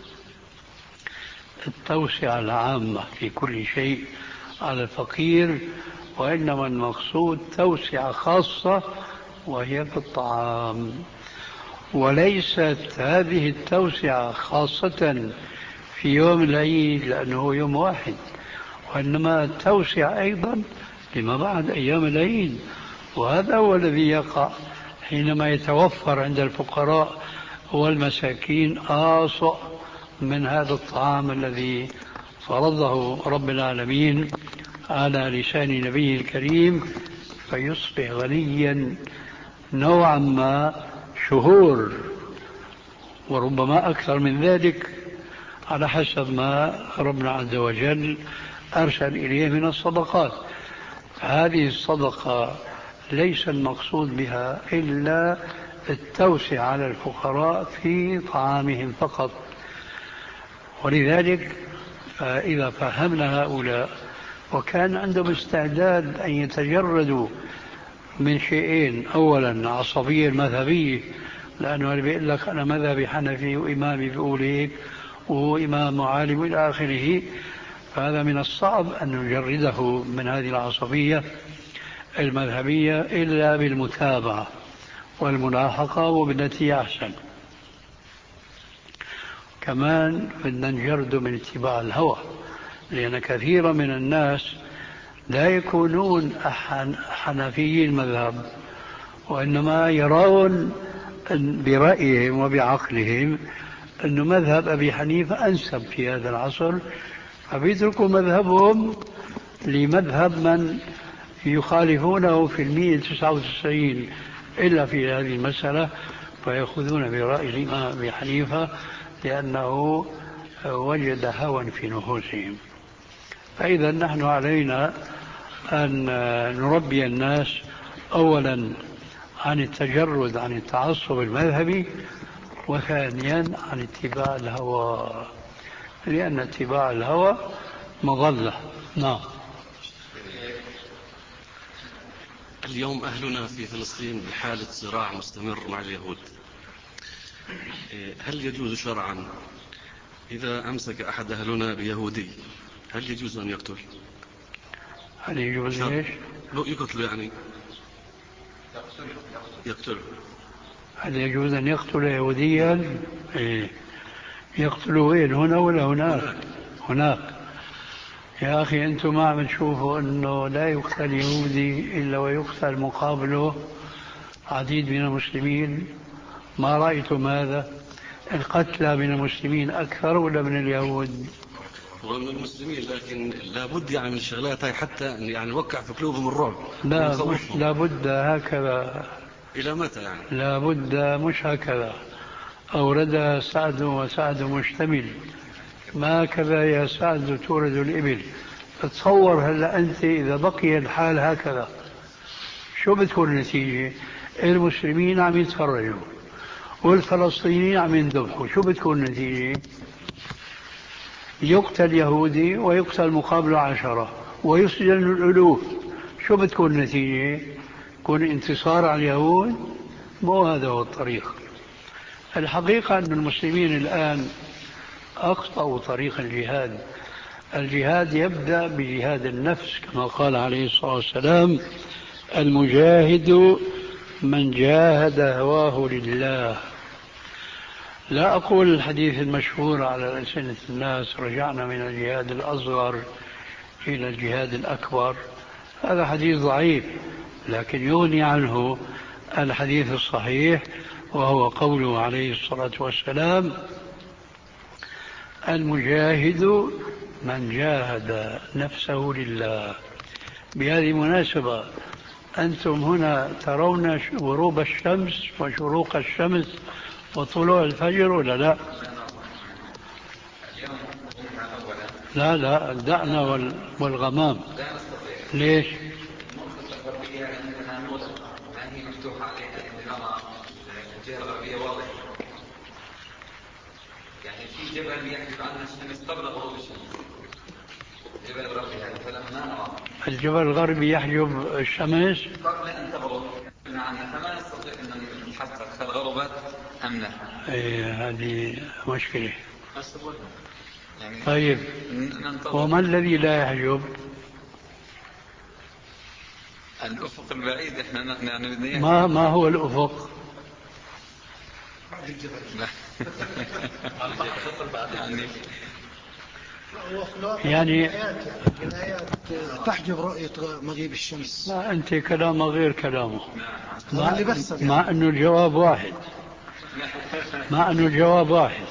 التوسعة العامة في كل شيء على الفقير، وإنما المقصود توسعة خاصة وهي في الطعام. وليست هذه التوسعة خاصة في يوم العيد لأنه يوم واحد، وإنما التوسعة أيضا لما بعد أيام العيد. وهذا هو الذي يقع حينما يتوفر عند الفقراء والمساكين آصع من هذا الطعام الذي فرضه رب العالمين على لسان نبيه الكريم، فيصبح غنيا نوعا ما شهور، وربما أكثر من ذلك على حسب ما ربنا عز وجل أرسل إليه من الصدقات. هذه الصدقة ليس المقصود بها إلا التوسع على الفقراء في طعامهم فقط. ولذلك إذا فهمنا هؤلاء وكان عندهم استعداد أن يتجردوا من شيئين: أولا عصبية المذهبية، لأنه اللي بيقول لك أنا مذهبي حنفي وإمامي بيقول هيك وهو إمام عالم إلى آخره، فهذا من الصعب أن نجرده من هذه العصبية المذهبية إلا بالمتابعة والملاحقة، وبالتي أحسن. كمان بدنا نجرده من اتباع الهوى، لأن كثيرا من الناس لا يكونون حنفيي المذهب، وإنما يرون برأيهم وبعقلهم أن مذهب أبي حنيفة أنسب في هذا العصر، فبيتركوا مذهبهم لمذهب من يخالفونه في المئة تسعة وتسعين إلا في هذه المسألة، فيأخذون برأي الإمام أبي حنيفة لأنه وجد هوى في نفوسهم. فإذا نحن علينا أن نربي الناس أولا عن التجرد عن التعصب المذهبي، وثانيا عن اتباع الهوى، لأن اتباع الهوى مضلة. نعم. اليوم أهلنا في فلسطين بحالة صراع مستمر مع اليهود، هل يجوز شرعا إذا أمسك أحد أهلنا بيهودي هل يجوز أن يقتل؟ هل يجوز ايش؟ لو يقتل يعني يقتل. هل يجوز أن يقتل يهوديا؟ إيه. يقتل وين، هنا ولا هناك؟ هناك. يا أخي أنتم ما عم تشوفوا أنه لا يقتل يهودي إلا ويقتل مقابله عديد من المسلمين؟ ما رأيتم هذا؟ القتلى من المسلمين أكثر ولا من اليهود؟ ومن المسلمين، لكن لابد يعني من الشغلات هاي حتى يعني نوقع في قلوبهم الرعب. لا مش لابد هكذا. إلى متى يعني؟ لابد مش هكذا. أوردها سعد وسعد مشتمل، ما كذا يا سعد تورد الإبل. تصور هلا أنت إذا بقي الحال هكذا شو بتكون النتيجة؟ المسلمين عم يتفرجوا والفلسطينيين عم يندبحوا، شو بتكون النتيجة؟ يقتل يهودي ويقتل مقابله عشرة ويسجن الألوف، شو بتكون النتيجة؟ يكون انتصار على اليهود؟ مو هذا هو الطريق. الحقيقة أن المسلمين الآن أخطأوا طريق الجهاد. الجهاد يبدأ بجهاد النفس كما قال عليه الصلاة والسلام: المجاهد من جاهد هواه لله. لا أقول الحديث المشهور على ألسنة الناس: رجعنا من الجهاد الأصغر إلى الجهاد الأكبر. هذا حديث ضعيف، لكن يغني عنه الحديث الصحيح، وهو قوله عليه الصلاة والسلام: المجاهد من جاهد نفسه لله. بهذه المناسبة أنتم هنا ترون غروب الشمس وشروق الشمس وطلوع الفجر ولا لا؟ لا لا دعنا والغمام. ليش؟ يعني في جبل يحجب عنا الشمس قبل غروب الشمس، الجبل الغربي هذا، فلما نرى الجبل الغربي يحجب الشمس قبل أن تغرب عنا، فما نستطيع أن نحقق هل غربت أم لا. إيه هذه مشكلة. يعني طيب وما الذي لا يحجب؟ الأفق البعيد. إحنا يعني ما ما هو الأفق؟ يعني الآيات تحجب رؤية مغيب الشمس. لا أنت كلامه غير كلامه، مع, يعني. مع أنه الجواب واحد، مع أنه الجواب واحد.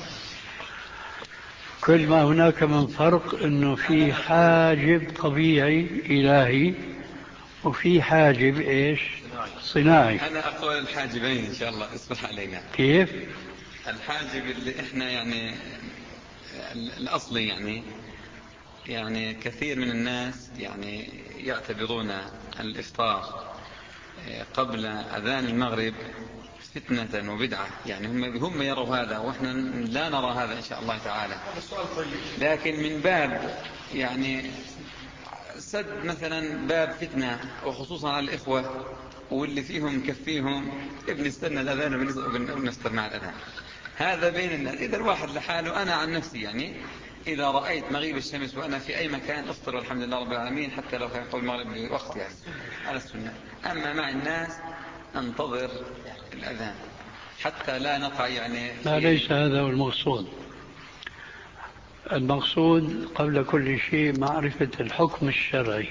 كل ما هناك من فرق أنه في حاجب طبيعي إلهي وفي حاجب إيش صناعي. أنا أقول الحاجبين إن شاء الله اصبح علينا. كيف؟ الحاجب اللي إحنا يعني الأصلي يعني يعني كثير من الناس يعني يعتبرون الإفطار قبل أذان المغرب فتنة وبدعة، يعني هم هم يروا هذا وإحنا لا نرى هذا إن شاء الله تعالى. لكن من باب يعني سد مثلا باب فتنة، وخصوصا على الإخوة واللي فيهم كفيهم ابن استنى الأذان ونفطر مع الأذان، هذا بين الناس. إذا الواحد لحاله، أنا عن نفسي يعني إذا رأيت مغيب الشمس وأنا في أي مكان أفطر والحمد لله رب العالمين، حتى لو كان قبل المغرب بوقت يعني على السنة. أما مع الناس ننتظر الأذان حتى لا نقع يعني. لا ليس هذا هو المقصود. المقصود قبل كل شيء معرفة الحكم الشرعي.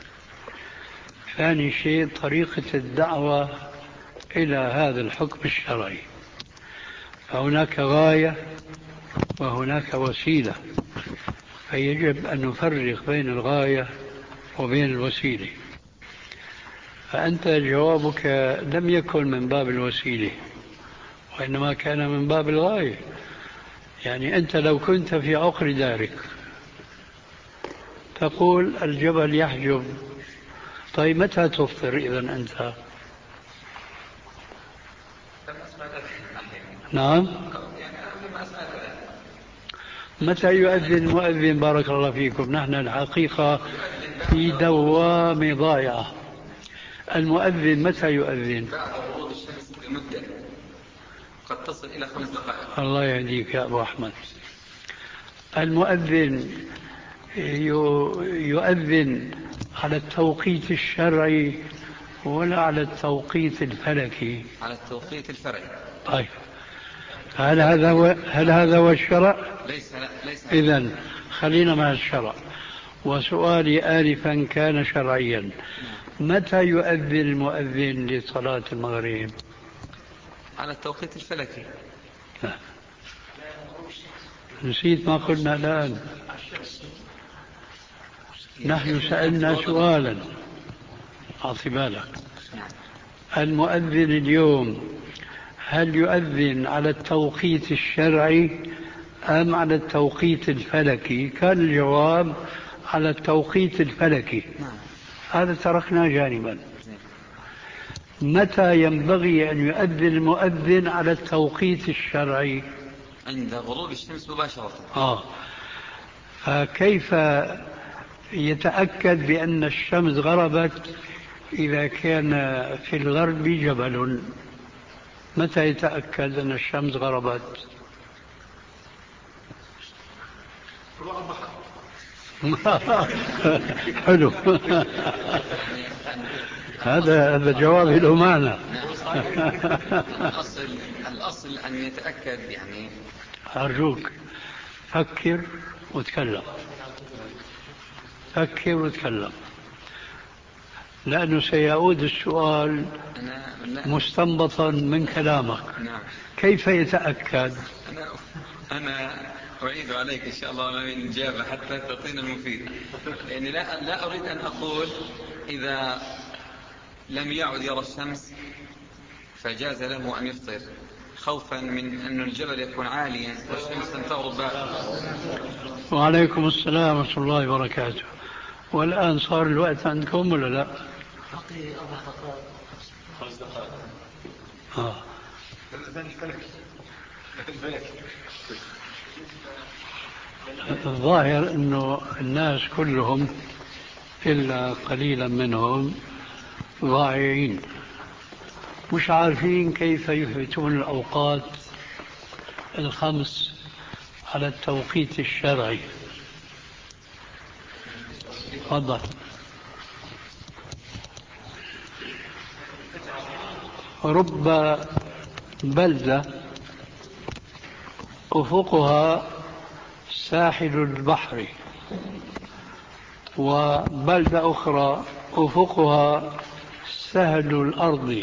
ثاني شيء طريقة الدعوة إلى هذا الحكم الشرعي. فهناك غاية وهناك وسيلة، فيجب أن نفرق بين الغاية وبين الوسيلة. فأنت جوابك لم يكن من باب الوسيلة وإنما كان من باب الغاية. يعني أنت لو كنت في عقر دارك تقول الجبل يحجب، طيب متى تفطر إذا أنت؟ نعم. متى يؤذن المؤذن؟ بارك الله فيكم. نحن الحقيقة في دوامة ضائعة. المؤذن متى يؤذن؟ بعد غروب الشمس بمدة قد تصل إلى خمس دقائق. الله يهديك يا أبو أحمد. المؤذن يؤذن على التوقيت الشرعي ولا على التوقيت الفلكي؟ على التوقيت الفرعي. طيب هل هذا هو هل هذا هو الشرع؟ ليس لا ليس. إذن خلينا مع الشرع. وسؤالي آنفا كان شرعيا. متى يؤذن المؤذن لصلاة المغرب؟ على التوقيت الفلكي. لا. نسيت ما قلنا الآن. نحن سألنا سؤالا أعطي بالك. المؤذن اليوم هل يؤذن على التوقيت الشرعي أم على التوقيت الفلكي؟ كان الجواب على التوقيت الفلكي. هذا تركنا جانبا. متى ينبغي أن يؤذن المؤذن على التوقيت الشرعي؟ عند غروب الشمس مباشرة. آه. فكيف يتأكد بأن الشمس غربت إذا كان في الغرب جبل؟ متى يتأكد أن الشمس غربت؟ حلو. هذا هذا جواب له معنى. الأصل الأصل أن يتأكد يعني. أرجوك فكر وتكلم. فكر وتكلم لأنه سيعود السؤال مستنبطا من كلامك. كيف يتأكد؟ أنا أنا أعيد عليك إن شاء الله من الإجابة حتى تعطينا المفيد. يعني لا لا أريد أن أقول إذا لم يعد يرى الشمس فجاز له أن يفطر خوفا من أن الجبل يكون عاليا والشمس لم تغرب بعد. وعليكم السلام ورحمة الله وبركاته. والآن صار الوقت عندكم ولا لا؟ بقي أربع دقائق خمس دقائق. آه. الظاهر أنه الناس كلهم إلا قليلا منهم ضائعين مش عارفين كيف يثبتون الأوقات الخمس على التوقيت الشرعي. تفضل. رب بلدة أفقها ساحل البحر وبلدة أخرى أفقها سهل الأرض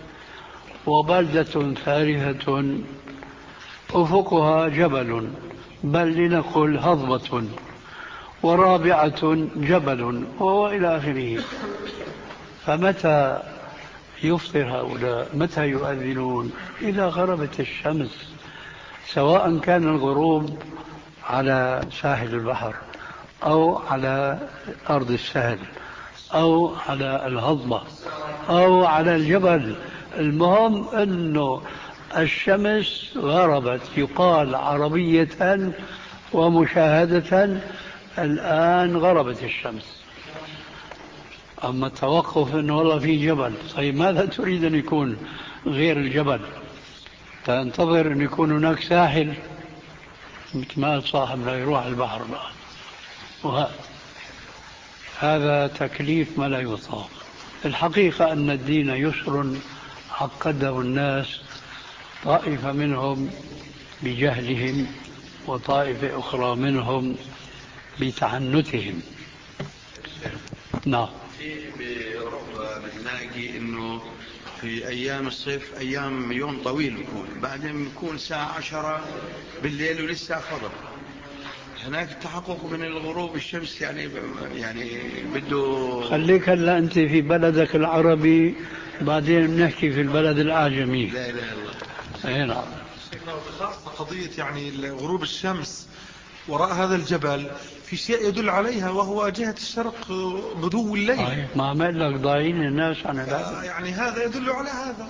وبلدة ثالثة أفقها جبل بل لنقل هضبة ورابعة جبل وإلى آخره. فمتى يفطر هؤلاء؟ متى يؤذنون؟ إذا غربت الشمس، سواء كان الغروب على ساحل البحر أو على أرض السهل أو على الهضبة أو على الجبل. المهم أنه الشمس غربت، يقال عربية ومشاهدة الآن غربت الشمس. أما التوقف أنه والله في جبل، طيب ماذا تريد أن يكون غير الجبل؟ تنتظر أن يكون هناك ساحل مثل ما صاحب لا يروح البحر بقى. وهذا تكليف ما لا يطاق. الحقيقة أن الدين يسر عقده الناس، طائفة منهم بجهلهم وطائفة أخرى منهم بتعنتهم. نعم. في بأوروبا بنلاقي إنه في أيام الصيف أيام يوم طويل يكون، بعدين يكون الساعة عشرة بالليل ولسه فضل. هناك التحقق من الغروب الشمس يعني يعني بده. خليك هلا أنت في بلدك العربي، بعدين بنحكي في البلد الأعجمي. لا إله إلا الله. أي نعم. خاصة قضية يعني غروب الشمس وراء هذا الجبل في شيء يدل عليها، وهو جهة الشرق بدو الليل. ما عمل لك ضايعين الناس عن هذا. يعني هذا يدل على هذا.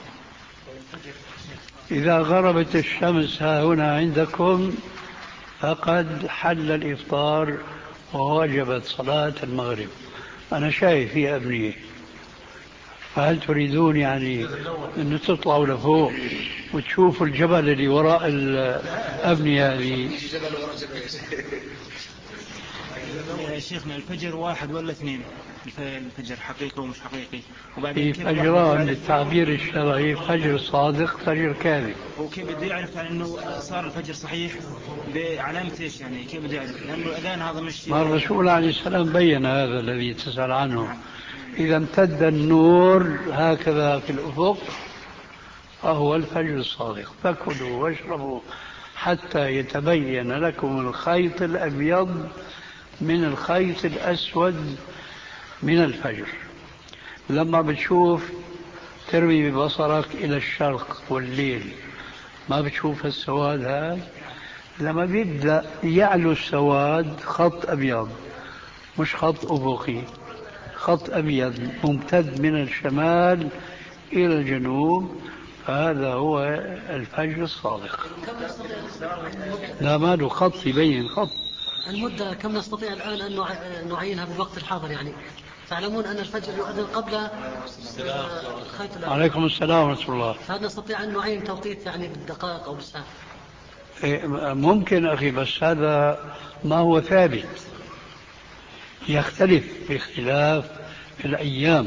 إذا غربت الشمس ها هنا عندكم فقد حل الإفطار ووجبت صلاة المغرب. أنا شايف في أبنية، فهل تريدون يعني أن تطلعوا لفوق وتشوفوا الجبل اللي وراء الأبنية هذه؟ يا شيخنا الفجر واحد ولا اثنين؟ الفجر حقيقي ومش حقيقي. في فجران للتعبير الشرعي، فجر صادق فجر كاذب. وكيف بده يعرف يعني انه صار الفجر صحيح بعلامة ايش يعني؟ كيف بده يعرف؟ لانه الاذان هذا مش. ما الرسول عليه السلام بين هذا الذي تسأل عنه. إذا امتد النور هكذا في الأفق فهو الفجر الصادق. فكلوا واشربوا حتى يتبين لكم الخيط الأبيض من الخيط الأسود من الفجر. لما بتشوف ترمي ببصرك إلى الشرق والليل ما بتشوف السواد هذا. لما بيبدأ يعلو السواد خط أبيض، مش خط أفقي، خط أبيض ممتد من الشمال إلى الجنوب، فهذا هو الفجر الصادق. لا ما له خط يبين خط. المدة كم نستطيع الآن أن نعينها بالوقت الحاضر؟ يعني تعلمون أن الفجر يؤذن قبل خيط. عليكم السلام ورحمة الله. هل نستطيع أن نعين توقيت يعني بالدقائق أو بالساعات؟ ممكن أخي، بس هذا ما هو ثابت، يختلف باختلاف الأيام.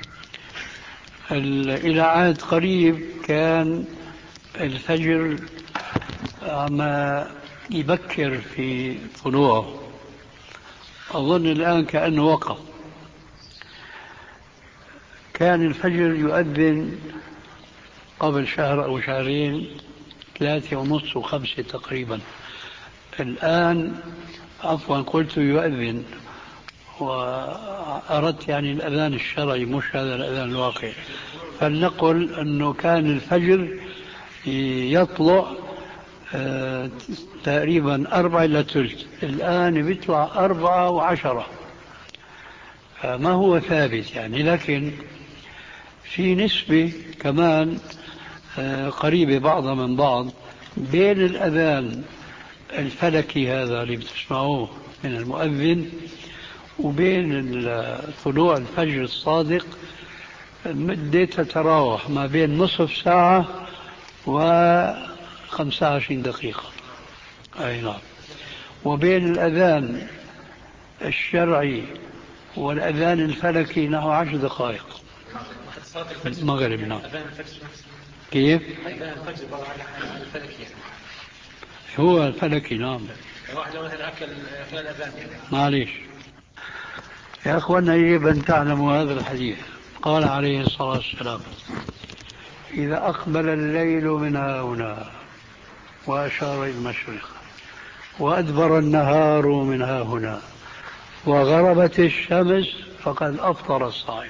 إلى عهد قريب كان الفجر عم يبكر في طلوعه، أظن الآن كأنه وقف. كان الفجر يؤذن قبل شهر أو شهرين ثلاثة ونص وخمسة تقريبا. الآن عفوا قلت يؤذن وأردت يعني الأذان الشرعي مش هذا الأذان الواقع. فلنقل أنه كان الفجر يطلع آه تقريبا أربعة إلى ثلث، الآن بيطلع أربعة وعشرة. فما هو ثابت يعني، لكن في نسبة كمان آه قريبة بعضها من بعض بين الأذان الفلكي هذا اللي بتسمعوه من المؤذن وبين طلوع الفجر الصادق مدة تتراوح ما بين نصف ساعة وخمسة وعشرين دقيقة. أي نعم. وبين الأذان الشرعي والأذان الفلكي نحو عشر دقائق. المغرب. نعم. كيف؟ هو الفلكي. نعم. معليش يا أخوانا، يجب أن تعلموا هذا الحديث. قال عليه الصلاة والسلام: إذا أقبل الليل من هنا وأشار إلى المشرق وأدبر النهار من هنا وغربت الشمس فقد أفطر الصائم.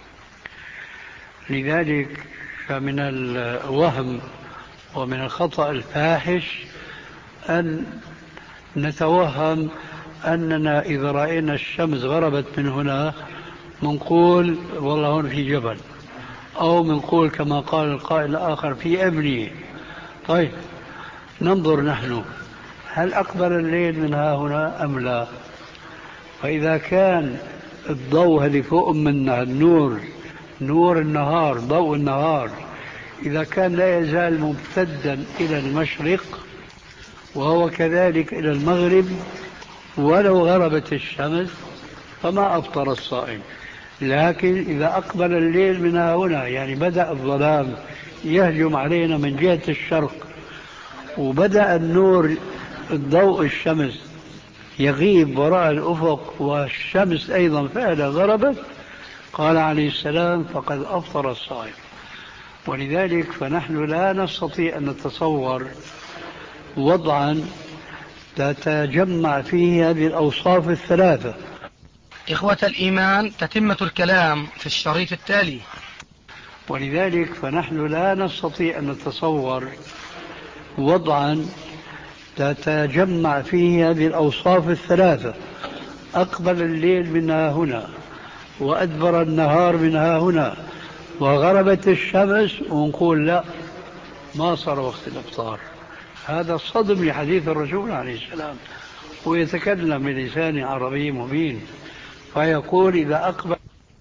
لذلك فمن الوهم ومن الخطأ الفاحش أن نتوهم أننا إذا رأينا الشمس غربت من هنا منقول والله هون في جبل، أو منقول كما قال القائل الآخر في أبنية. طيب ننظر نحن هل أقبل الليل من ها هنا أم لا؟ فإذا كان الضوء اللي فوق منا النور، نور النهار، ضوء النهار، إذا كان لا يزال ممتدا إلى المشرق وهو كذلك إلى المغرب ولو غربت الشمس فما أفطر الصائم. لكن إذا أقبل الليل من هنا، يعني بدأ الظلام يهجم علينا من جهة الشرق وبدأ النور الضوء الشمس يغيب وراء الأفق والشمس أيضا فعلا غربت، قال عليه السلام: فقد أفطر الصائم. ولذلك فنحن لا نستطيع أن نتصور وضعا تتجمع فيه هذه الأوصاف الثلاثة. إخوة الإيمان، تتمة الكلام في الشريط التالي. ولذلك فنحن لا نستطيع أن نتصور وضعا تتجمع فيه هذه الأوصاف الثلاثة: أقبل الليل منها هنا وأدبر النهار منها هنا وغربت الشمس، ونقول لا ما صار وقت الإفطار. هذا صدم لحديث الرسول عليه السلام، ويتكلم بلسان عربي مبين فيقول: إذا أقبل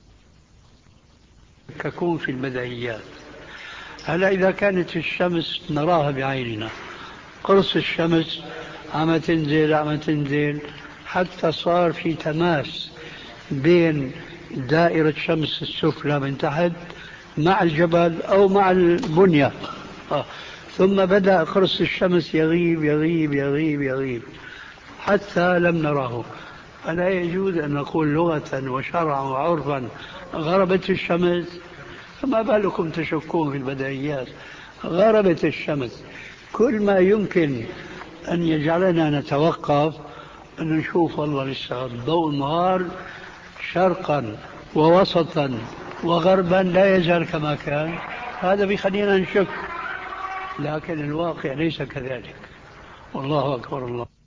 تكون في البديهيات. هلا إذا كانت الشمس نراها بعيننا، قرص الشمس عم تنزل عم تنزل حتى صار في تماس بين دائرة شمس السفلى من تحت مع الجبل أو مع البنية. آه. ثم بدأ قرص الشمس يغيب يغيب يغيب يغيب حتى لم نراه. فلا يجوز أن نقول لغة وشرعا وعرفا غربت الشمس، فما بالكم تشكون في البديهيات. غربت الشمس. كل ما يمكن أن يجعلنا نتوقف أن نشوف والله لسه ضوء النهار شرقا ووسطا وغربا لا يزال كما كان، هذا بيخلينا نشك، لكن الواقع ليس كذلك. والله أكبر الله.